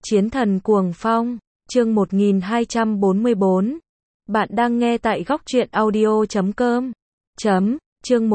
Chiến thần cuồng phong, chương 1244. Bạn đang nghe tại góc truyện audio.com. Chương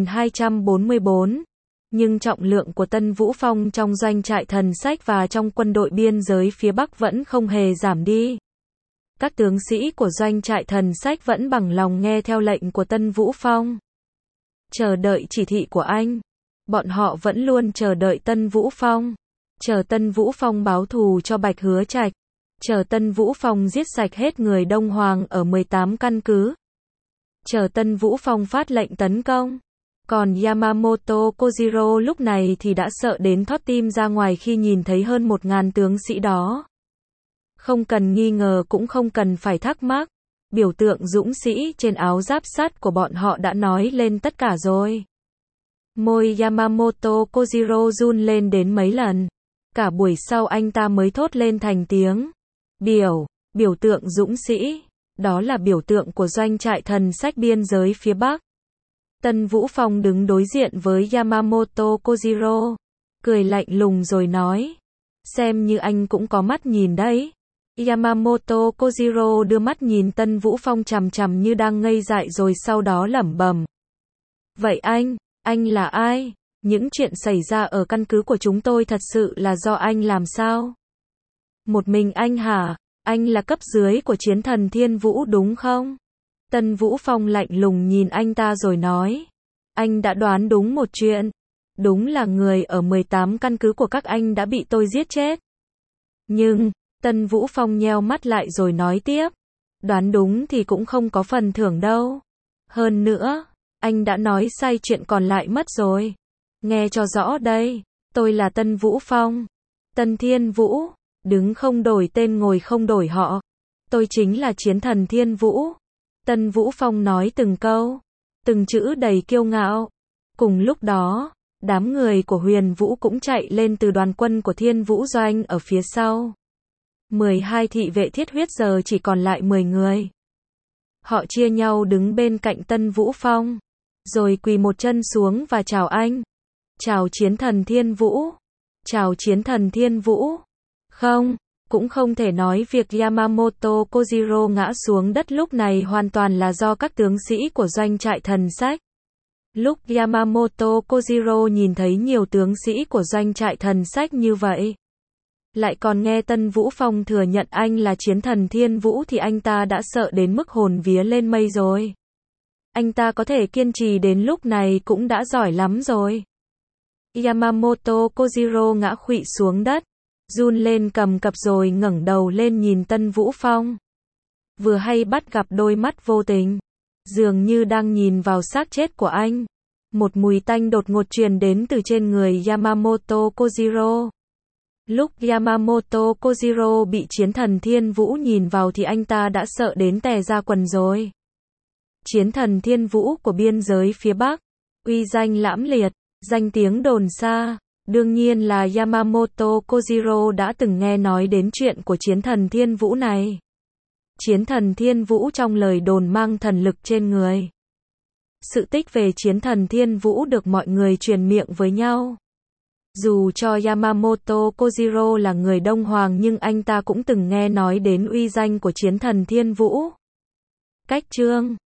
1244. Nhưng trọng lượng của Tân Vũ Phong trong doanh trại thần sách và trong quân đội biên giới phía Bắc vẫn không hề giảm đi. Các tướng sĩ của doanh trại thần sách vẫn bằng lòng nghe theo lệnh của Tân Vũ Phong. Chờ đợi chỉ thị của anh. Bọn họ vẫn luôn chờ đợi Tân Vũ Phong. Chờ Tân Vũ Phong báo thù cho Bạch Hứa Trạch. Chờ Tân Vũ Phong giết sạch hết người Đông Hoàng ở 18 căn cứ. Chờ Tân Vũ Phong phát lệnh tấn công. Còn Yamamoto Kojiro lúc này thì đã sợ đến thót tim ra ngoài khi nhìn thấy hơn 1.000 tướng sĩ đó. Không cần nghi ngờ cũng không cần phải thắc mắc. Biểu tượng dũng sĩ trên áo giáp sắt của bọn họ đã nói lên tất cả rồi. Môi Yamamoto Kojiro run lên đến mấy lần. Cả buổi sau anh ta mới thốt lên thành tiếng. Biểu tượng dũng sĩ. Đó là biểu tượng của doanh trại thần sách biên giới phía Bắc. Tân Vũ Phong đứng đối diện với Yamamoto Kojiro. Cười lạnh lùng rồi nói. Xem như anh cũng có mắt nhìn đấy. Yamamoto Kojiro đưa mắt nhìn Tân Vũ Phong chằm chằm như đang ngây dại rồi sau đó lẩm bẩm. Vậy anh là ai? Những chuyện xảy ra ở căn cứ của chúng tôi thật sự là do anh làm sao? Một mình anh hả? Anh là cấp dưới của chiến thần Thiên Vũ đúng không? Tân Vũ Phong lạnh lùng nhìn anh ta rồi nói. Anh đã đoán đúng một chuyện. Đúng là người ở 18 căn cứ của các anh đã bị tôi giết chết. Nhưng, Tân Vũ Phong nheo mắt lại rồi nói tiếp. Đoán đúng thì cũng không có phần thưởng đâu. Hơn nữa, anh đã nói sai chuyện còn lại mất rồi. Nghe cho rõ đây, tôi là Tân Vũ Phong. Tân Thiên Vũ, đứng không đổi tên ngồi không đổi họ. Tôi chính là chiến thần Thiên Vũ. Tân Vũ Phong nói từng câu, từng chữ đầy kiêu ngạo. Cùng lúc đó, đám người của Huyền Vũ cũng chạy lên từ đoàn quân của Thiên Vũ Doanh ở phía sau. 12 thị vệ thiết huyết giờ chỉ còn lại 10 người. Họ chia nhau đứng bên cạnh Tân Vũ Phong, rồi quỳ một chân xuống và chào anh. Chào chiến thần Thiên Vũ. Chào chiến thần Thiên Vũ. Không, cũng không thể nói việc Yamamoto Kojiro ngã xuống đất lúc này hoàn toàn là do các tướng sĩ của doanh trại thần sách. Lúc Yamamoto Kojiro nhìn thấy nhiều tướng sĩ của doanh trại thần sách như vậy, lại còn nghe Tân Vũ Phong thừa nhận anh là chiến thần Thiên Vũ thì anh ta đã sợ đến mức hồn vía lên mây rồi. Anh ta có thể kiên trì đến lúc này cũng đã giỏi lắm rồi. Yamamoto Kojiro ngã khuỵu xuống đất, run lên cầm cập rồi ngẩng đầu lên nhìn Tân Vũ Phong. Vừa hay bắt gặp đôi mắt vô tình, dường như đang nhìn vào xác chết của anh. Một mùi tanh đột ngột truyền đến từ trên người Yamamoto Kojiro. Lúc Yamamoto Kojiro bị chiến thần Thiên Vũ nhìn vào thì anh ta đã sợ đến tè ra quần rồi. Chiến thần Thiên Vũ của biên giới phía Bắc, uy danh lãm liệt, danh tiếng đồn xa. Đương nhiên là Yamamoto Kojiro đã từng nghe nói đến chuyện của chiến thần Thiên Vũ này. Chiến thần Thiên Vũ trong lời đồn mang thần lực trên người. Sự tích về chiến thần Thiên Vũ được mọi người truyền miệng với nhau. Dù cho Yamamoto Kojiro là người Đông Hoàng nhưng anh ta cũng từng nghe nói đến uy danh của chiến thần Thiên Vũ. Cách chương